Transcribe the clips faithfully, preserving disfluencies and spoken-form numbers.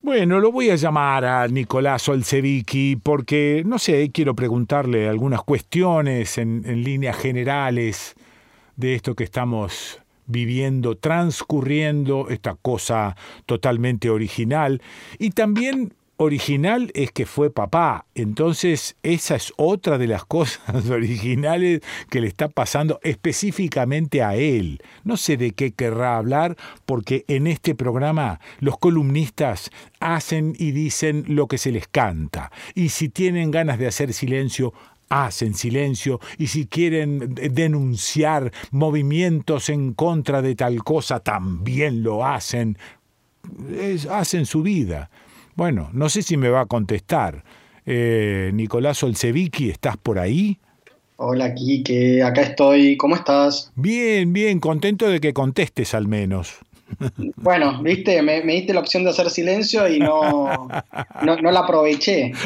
Bueno, lo voy a llamar a Nicolás Olsevicki porque, no sé, quiero preguntarle algunas cuestiones en, en líneas generales de esto que estamos viviendo, transcurriendo, esta cosa totalmente original. Y también original es que fue papá, entonces esa es otra de las cosas originales que le está pasando específicamente a él. No sé de qué querrá hablar, porque en este programa los columnistas hacen y dicen lo que se les canta, y si tienen ganas de hacer silencio, hacen silencio, y si quieren denunciar movimientos en contra de tal cosa, también lo hacen. Es, hacen su vida. Bueno, no sé si me va a contestar. Eh, Nicolás Olsevicki, ¿estás por ahí? Hola, Quique, acá estoy. ¿Cómo estás? Bien, bien, contento de que contestes al menos. Bueno, viste, me, me diste la opción de hacer silencio y no, no, no la aproveché.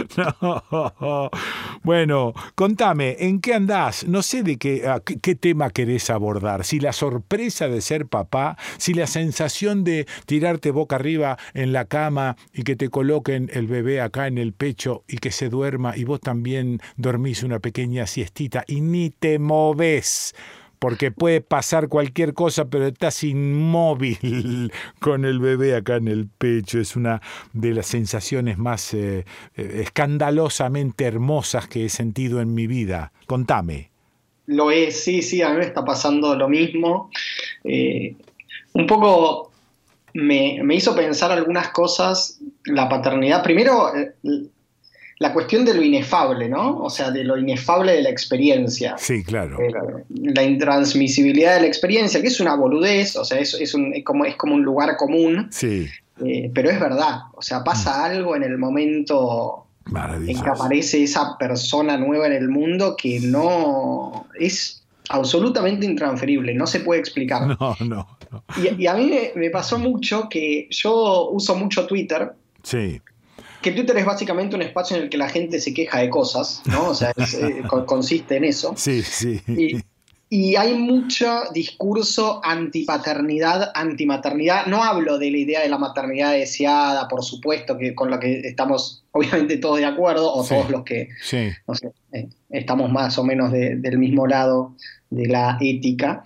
No. Bueno, contame, ¿en qué andás? No sé de qué, a qué, qué tema querés abordar. Si la sorpresa de ser papá, si la sensación de tirarte boca arriba en la cama y que te coloquen el bebé acá en el pecho y que se duerma y vos también dormís una pequeña siestita y ni te moves. Porque puede pasar cualquier cosa, pero estás inmóvil con el bebé acá en el pecho. Es una de las sensaciones más eh, eh, escandalosamente hermosas que he sentido en mi vida. Contame. Lo es, sí, sí, a mí me está pasando lo mismo. Eh, un poco me, me hizo pensar algunas cosas, la paternidad. Primero, eh, la cuestión de lo inefable, ¿no? O sea, de lo inefable de la experiencia. Sí, claro. Eh, la intransmisibilidad de la experiencia, que es una boludez, o sea, es, es, un, es, como, es como un lugar común, Sí. eh, pero es verdad. O sea, pasa algo en el momento en que Maravilloso. aparece esa persona nueva en el mundo que no es absolutamente intransferible, no se puede explicar. No, no, no. Y, y a mí me, me pasó mucho que yo uso mucho Twitter, Sí. que Twitter es básicamente un espacio en el que la gente se queja de cosas, ¿no? O sea, es, eh, con- consiste en eso. Sí, sí. Y, y hay mucho discurso antipaternidad, antimaternidad. No hablo de la idea de la maternidad deseada, por supuesto, que con la que estamos obviamente todos de acuerdo, o Sí, todos los que, sí. no sé, eh, estamos más o menos de- del mismo lado de la ética.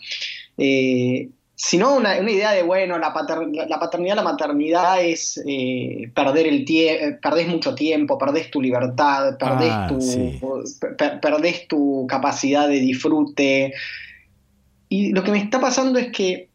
Eh, Sino una, una idea de, bueno, la, pater- la paternidad, la maternidad es eh, perder el tie- perdés mucho tiempo, perdés tu libertad, perdés Ah, tu, sí. per- perdés tu capacidad de disfrute. Y lo que me está pasando es que,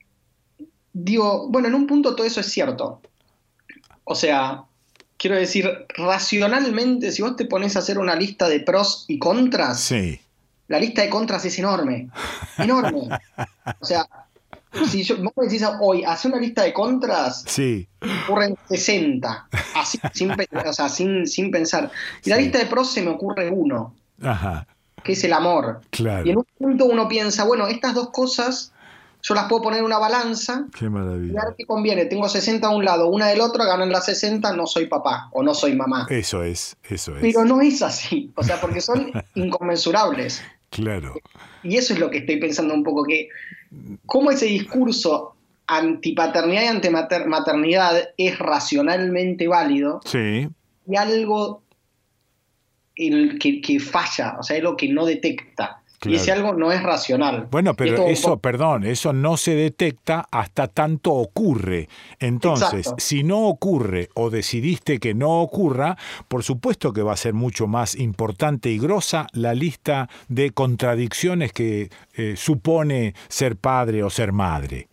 digo, bueno, en un punto todo eso es cierto. O sea, quiero decir, racionalmente, si vos te pones a hacer una lista de pros y contras, Sí. la lista de contras es enorme, enorme. O sea, si yo, vos me decís hoy, hace una lista de contras, Sí. me ocurren sesenta, así, sin, pe- o sea, sin, sin pensar. Y la Sí. lista de pros se me ocurre uno, Ajá. que es el amor. Y en Claro. un punto uno piensa, bueno, estas dos cosas yo las puedo poner en una balanza Qué y ver maravilla. qué conviene. Tengo sesenta a un lado, una del otro, ganan las sesenta, no soy papá o no soy mamá. Eso es, eso Pero es. no es así, o sea, porque son inconmensurables. Claro. Y eso es lo que estoy pensando un poco, que cómo ese discurso antipaternidad y antimaternidad es racionalmente válido Sí. y algo el que, que falla, o sea, algo que no detecta. Y ese Claro. algo no es racional. Bueno, Y pero esto un eso, poco... perdón, eso no se detecta hasta tanto ocurre. Entonces, Exacto. si no ocurre o decidiste que no ocurra, por supuesto que va a ser mucho más importante y grosa la lista de contradicciones que eh, supone ser padre o ser madre.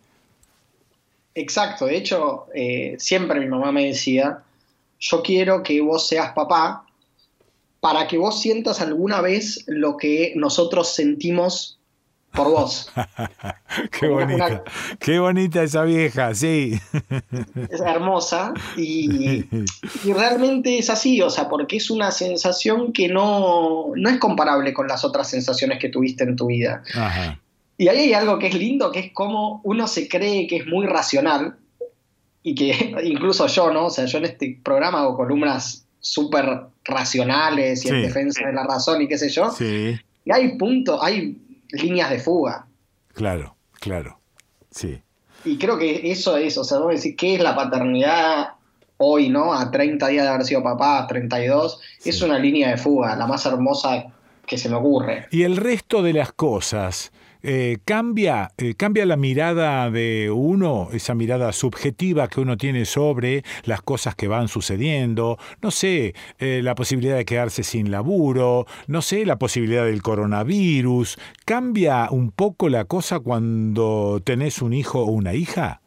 Exacto. De hecho, eh, siempre mi mamá me decía, yo quiero que vos seas papá para que vos sientas alguna vez lo que nosotros sentimos por vos. Qué Como una, una- bonita, qué bonita esa vieja, sí. es hermosa y, y realmente es así, o sea, porque es una sensación que no, no es comparable con las otras sensaciones que tuviste en tu vida. Ajá. Y ahí hay algo que es lindo, que es como uno se cree que es muy racional y que incluso yo, ¿no? O sea, yo en este programa hago columnas súper racionales y en Sí, defensa de la razón y qué sé yo, sí, y hay puntos, hay líneas de fuga. claro, claro, sí. Y creo que eso es, o sea, vos decís, ¿qué es la paternidad? hoy, ¿no? A treinta días de haber sido papá, treinta y dos, Sí. es una línea de fuga, la más hermosa que se me ocurre. Y el resto de las cosas, eh, cambia, eh, cambia la mirada de uno, esa mirada subjetiva que uno tiene sobre las cosas que van sucediendo, no sé, eh, la posibilidad de quedarse sin laburo, no sé, la posibilidad del coronavirus. ¿Cambia un poco la cosa cuando tenés un hijo o una hija?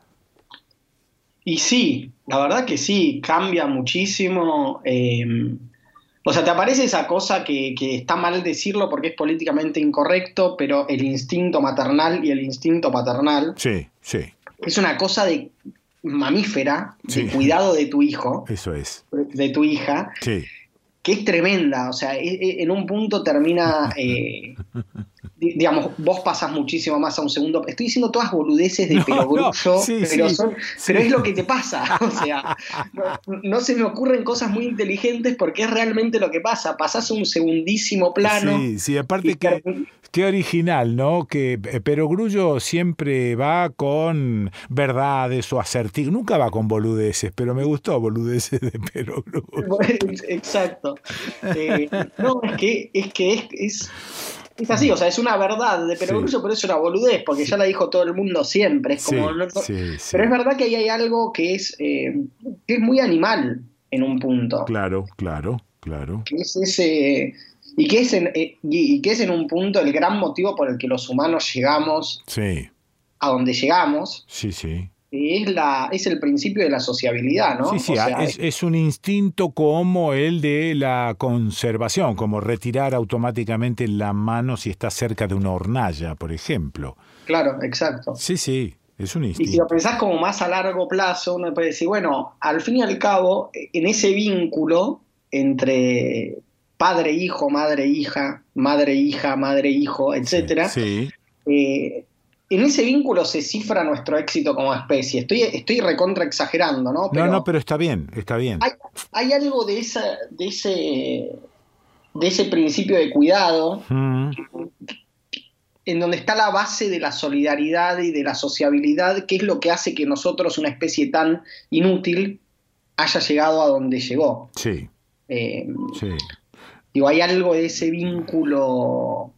Y sí, la verdad que sí, cambia muchísimo. eh, o sea, te aparece esa cosa que, que está mal decirlo porque es políticamente incorrecto, pero el instinto maternal y el instinto paternal Sí, sí, es una cosa de mamífera, de sí, cuidado de tu hijo, eso es. de tu hija, Sí. que es tremenda. O sea, e- e- en un punto termina, eh, di- digamos, vos pasás muchísimo más a un segundo. Estoy diciendo todas boludeces de No, no, perogrullo, sí, pero sí, son, pero sí. es lo que te pasa. O sea, no, no se me ocurren cosas muy inteligentes porque es realmente lo que pasa. Pasás a un segundísimo plano Sí, sí, y aparte que termi- qué original, ¿no? Que eh, Perogrullo siempre va con verdades o acertijos, nunca va con boludeces, pero me gustó boludeces de Perogrullo. Exacto. Eh, no, es que es que es, es, es así, o sea, es una verdad de Sí, perogrullo, pero es una boludez, porque ya sí, la dijo todo el mundo siempre. Es como, sí, no- no- sí, pero es sí. verdad que ahí hay algo que es, eh, que es muy animal en un punto. Claro, claro, claro. Que es ese, y que es en, eh, y, y que es en un punto el gran motivo por el que los humanos llegamos Sí, a donde llegamos, sí, sí. que es la, es el principio de la sociabilidad, Sí, ¿no? O sí, ah, sea, es, es un instinto como el de la conservación, como retirar automáticamente la mano si está cerca de una hornalla, por ejemplo. claro, exacto. Sí, sí, es un Y si lo instinto. pensás como más a largo plazo, uno puede decir, bueno, al fin y al cabo, en ese vínculo entre padre-hijo, madre-hija, madre-hija, madre-hijo, Sí, etcétera, sí. eh, en ese vínculo se cifra nuestro éxito como especie. Estoy, estoy recontra exagerando, ¿no? No, no, Pero pero está bien, está bien. hay, hay algo de, esa, de, ese, de ese principio de cuidado Mm, en donde está la base de la solidaridad y de la sociabilidad, que es lo que hace que nosotros, una especie tan inútil, haya llegado a donde llegó. sí, Eh, sí. digo, hay algo de ese vínculo,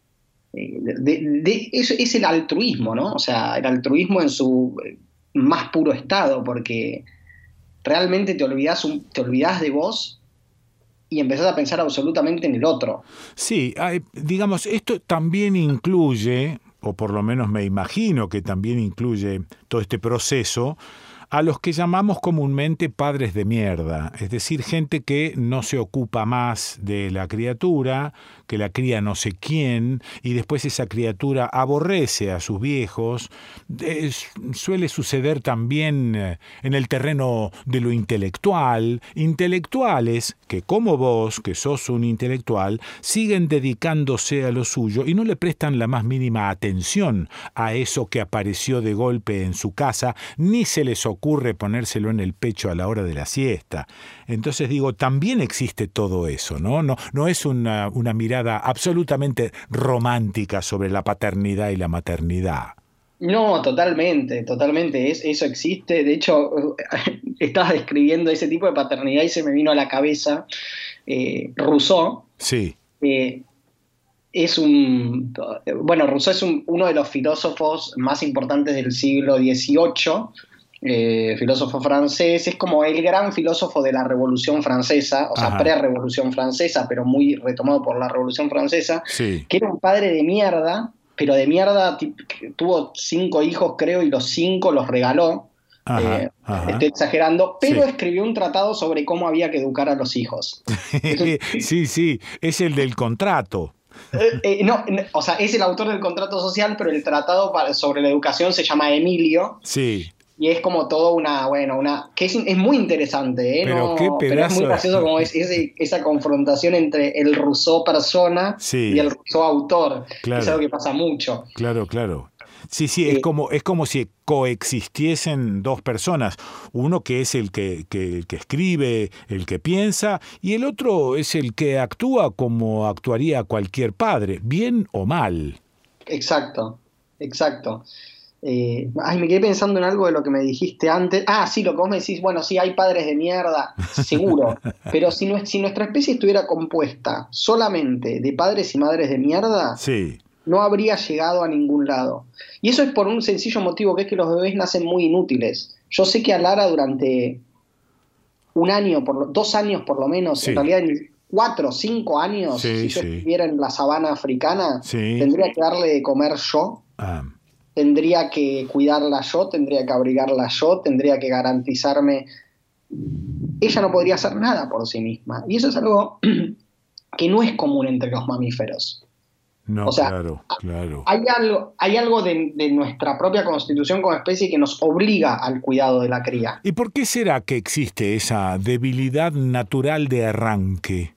eh, de, de- de- es, es el altruismo, ¿no? O sea, el altruismo en su eh, más puro estado, porque realmente te olvidás, un- te olvidás de vos y empezás a pensar absolutamente en el otro. Sí, hay- digamos, esto también incluye, o por lo menos me imagino que también incluye todo este proceso, a los que llamamos comúnmente padres de mierda, es decir, gente que no se ocupa más de la criatura, que la cría no sé quién, y después esa criatura aborrece a sus viejos. Es- suele suceder también eh, en el terreno de lo intelectual, intelectuales que como vos, que sos un intelectual, siguen dedicándose a lo suyo y no le prestan la más mínima atención a eso que apareció de golpe en su casa, ni se les ocurre ponérselo en el pecho a la hora de la siesta. Entonces digo, también existe todo eso, ¿no? No, no es una, una mirada absolutamente romántica sobre la paternidad y la maternidad. No, totalmente, totalmente, es, eso existe. De hecho, estabas describiendo ese tipo de paternidad y se me vino a la cabeza eh, Rousseau. Sí, eh, es un, bueno, Rousseau es un- uno de los filósofos más importantes del siglo dieciocho, eh, filósofo francés, es como el gran filósofo de la Revolución Francesa, o sea, ajá, pre-Revolución Francesa, pero muy retomado por la Revolución Francesa, sí, que era un padre de mierda, pero de mierda, tip- que tuvo cinco hijos, creo, y los cinco los regaló. ajá, Eh, ajá, estoy exagerando, pero sí. escribió un tratado sobre cómo había que educar a los hijos. Es un- Sí, sí, es el del contrato. eh, eh, no, no, o sea, es el autor del contrato social, pero el tratado para- sobre la educación se llama Emilio, Sí, y es como todo una, bueno, una, que es, es muy interesante, ¿eh? pero qué No, pero es muy pedazo de... gracioso como es ese- esa confrontación entre el Rousseau persona y el Sí, Rousseau autor, que es algo claro, que pasa mucho. claro, claro. Sí, sí, es Eh, como, es como si coexistiesen dos personas. Uno que es el que, que, el que escribe, el que piensa, y el otro es el que actúa como actuaría cualquier padre, bien o mal. exacto, exacto. Eh, ay, me quedé pensando en algo de lo que me dijiste antes. Ah, sí, lo que vos me decís, bueno, sí, hay padres de mierda, seguro. Pero si, nue- si nuestra especie estuviera compuesta solamente de padres y madres de mierda, Sí, no habría llegado a ningún lado. Y eso es por un sencillo motivo, que es que los bebés nacen muy inútiles. Yo sé que a Lara durante un año, por lo- dos años por lo menos, en sí, realidad en cuatro o cinco años, sí, si yo sí, estuviera en la sabana africana, sí. tendría que darle de comer yo, Ah, tendría que cuidarla yo, tendría que abrigarla yo, tendría que garantizarme. Ella no podría hacer nada por sí misma. Y eso es algo que no es común entre los mamíferos. O no, sea, claro, claro. hay algo, hay algo de, de nuestra propia constitución como especie que nos obliga al cuidado de la cría. ¿Y por qué será que existe esa debilidad natural de arranque?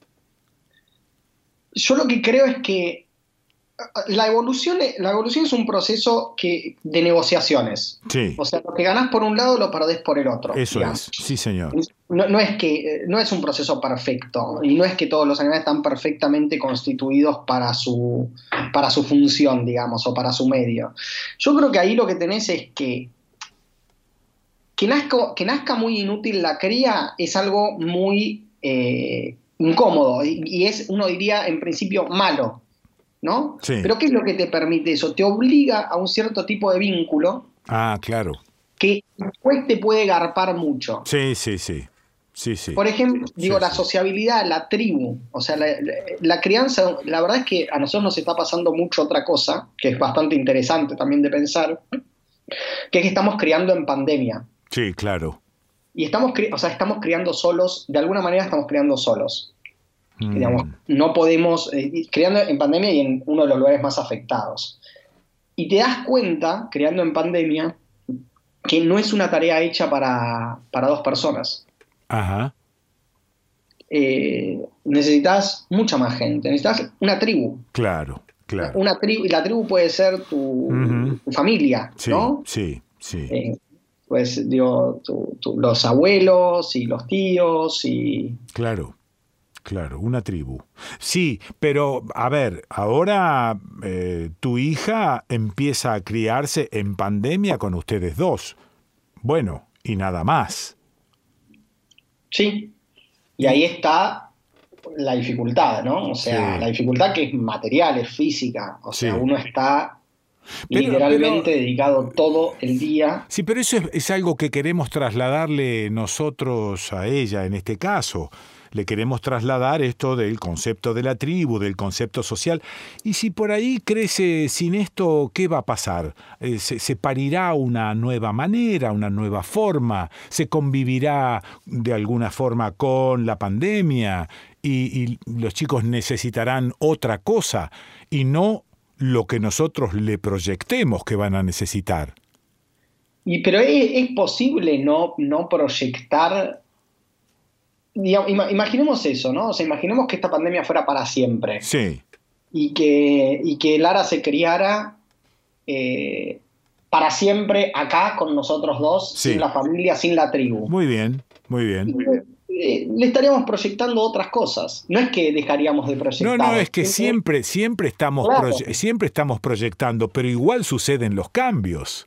Yo lo que creo es que la evolución, la evolución es un proceso que, de negociaciones. Sí, O sea, lo que ganás por un lado lo perdés por el otro, eso digamos. es, sí, señor. No, no es que, no es un proceso perfecto y no es que todos los animales están perfectamente constituidos para su, para su función, digamos, o para su medio. Yo creo que ahí lo que tenés es que que nazca, que nazca muy inútil la cría es algo muy eh, incómodo y, y es, uno diría, en principio malo, ¿no? Sí. Pero ¿qué es lo que te permite eso? Te obliga a un cierto tipo de vínculo Ah, claro. que después te puede garpar mucho. Sí, sí, sí. Sí, sí. Por ejemplo, Sí, digo, la sí. sociabilidad, la tribu, o sea, la, la- la crianza, la verdad es que a nosotros nos está pasando mucho otra cosa, que es bastante interesante también de pensar, que es que estamos criando en pandemia. Sí, claro. Y estamos, cri- o sea, estamos criando solos, de alguna manera estamos criando solos. Digamos, Mm, no podemos, eh, y criando en pandemia y en uno de los lugares más afectados. Y te das cuenta, creando en pandemia, que no es una tarea hecha para, para dos personas. ajá. Eh, necesitas mucha más gente, necesitas una tribu. Claro, claro. Una tribu, y la tribu puede ser tu, Ujú. tu familia, Sí, ¿no? sí, sí. Eh, pues, digo, tu- tu- los abuelos y los tíos y... Claro. Claro, una tribu. Sí, pero a ver, ahora eh, tu hija empieza a criarse en pandemia con ustedes dos. Bueno, y nada más. Sí, y ahí Y está la dificultad, ¿no? O sea, la sí, dificultad que es material, es física. O sea, sí. uno está Pero, pero, literalmente dedicado todo el día. sí, pero eso es, es algo que queremos trasladarle nosotros a ella en este caso. Le queremos trasladar esto del concepto de la tribu, del concepto social. Y si por ahí crece sin esto, ¿qué va a pasar? Eh, se, se parirá una nueva manera, una nueva forma, se convivirá de alguna forma con la pandemia y, y los chicos necesitarán otra cosa y no lo que nosotros le proyectemos que van a necesitar. Y, pero es, es posible no, no proyectar. Digamos, ima- imaginemos eso, ¿no? O sea, imaginemos que esta pandemia fuera para siempre Sí, y que, y que Lara se criara eh, para siempre acá con nosotros dos, sin sí. la familia, sin la tribu. Muy bien, muy bien. Eh, le estaríamos proyectando otras cosas. No es que dejaríamos de No, no, proyectar. es que siempre, siempre estamos, Claro. proye- siempre estamos proyectando, pero igual suceden los cambios.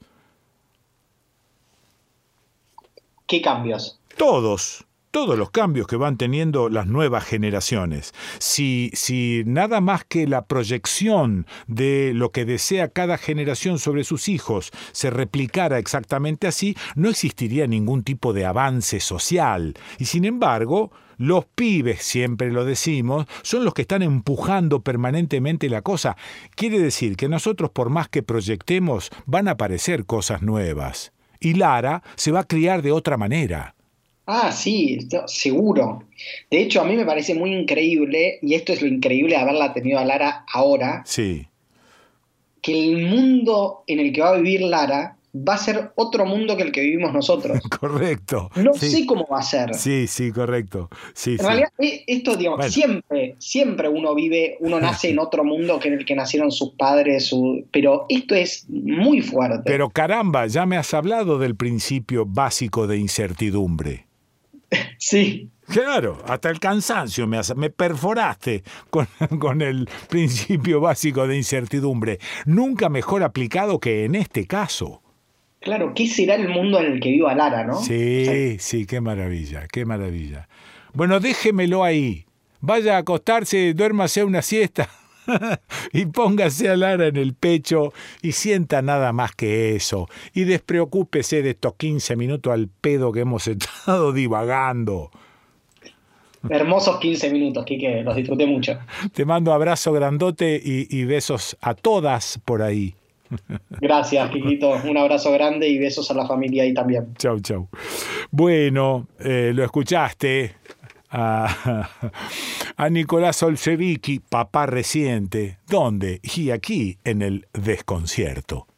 ¿Qué cambios? Todos, todos los cambios que van teniendo las nuevas generaciones. Si, si nada más que la proyección de lo que desea cada generación sobre sus hijos se replicara exactamente así, no existiría ningún tipo de avance social. Y sin embargo, los pibes, siempre lo decimos, son los que están empujando permanentemente la cosa. Quiere decir que nosotros, por más que proyectemos, van a aparecer cosas nuevas. Y Lara se va a criar de otra manera. Ah, sí, esto- seguro. De hecho, a mí me parece muy increíble, y esto es lo increíble de haberla tenido a Lara ahora, Sí, que el mundo en el que va a vivir Lara va a ser otro mundo que el que vivimos nosotros. correcto. No Sí, sé cómo va a ser. sí, sí, correcto. Sí, En sí. realidad, e- esto, digamos, Bueno, siempre, siempre uno vive, uno nace en otro mundo que en el que nacieron sus padres, su- pero esto es muy fuerte. pero caramba, ya me has hablado del principio básico de incertidumbre. Sí, Claro, hasta el cansancio me, has- me perforaste con, con el principio básico de incertidumbre. Nunca mejor aplicado que en este caso. Claro, ¿qué será el mundo en el que viva Lara, no? O sea, Sí, sí, qué maravilla, qué maravilla. Bueno, déjemelo ahí. Vaya a acostarse, duérmase una siesta y póngase a Lara en el pecho y sienta nada más que eso. Y despreocúpese de estos quince minutos al pedo que hemos estado divagando. hermosos quince minutos, Quique, los disfruté mucho. Te mando abrazo grandote y, y besos a todas por ahí. Gracias, Quiquito. Un abrazo grande y besos a la familia ahí también. Chau, chau. Bueno, eh, lo escuchaste a, a Nicolás Olsevicki, papá reciente. ¿Dónde? Y aquí en el Desconcierto.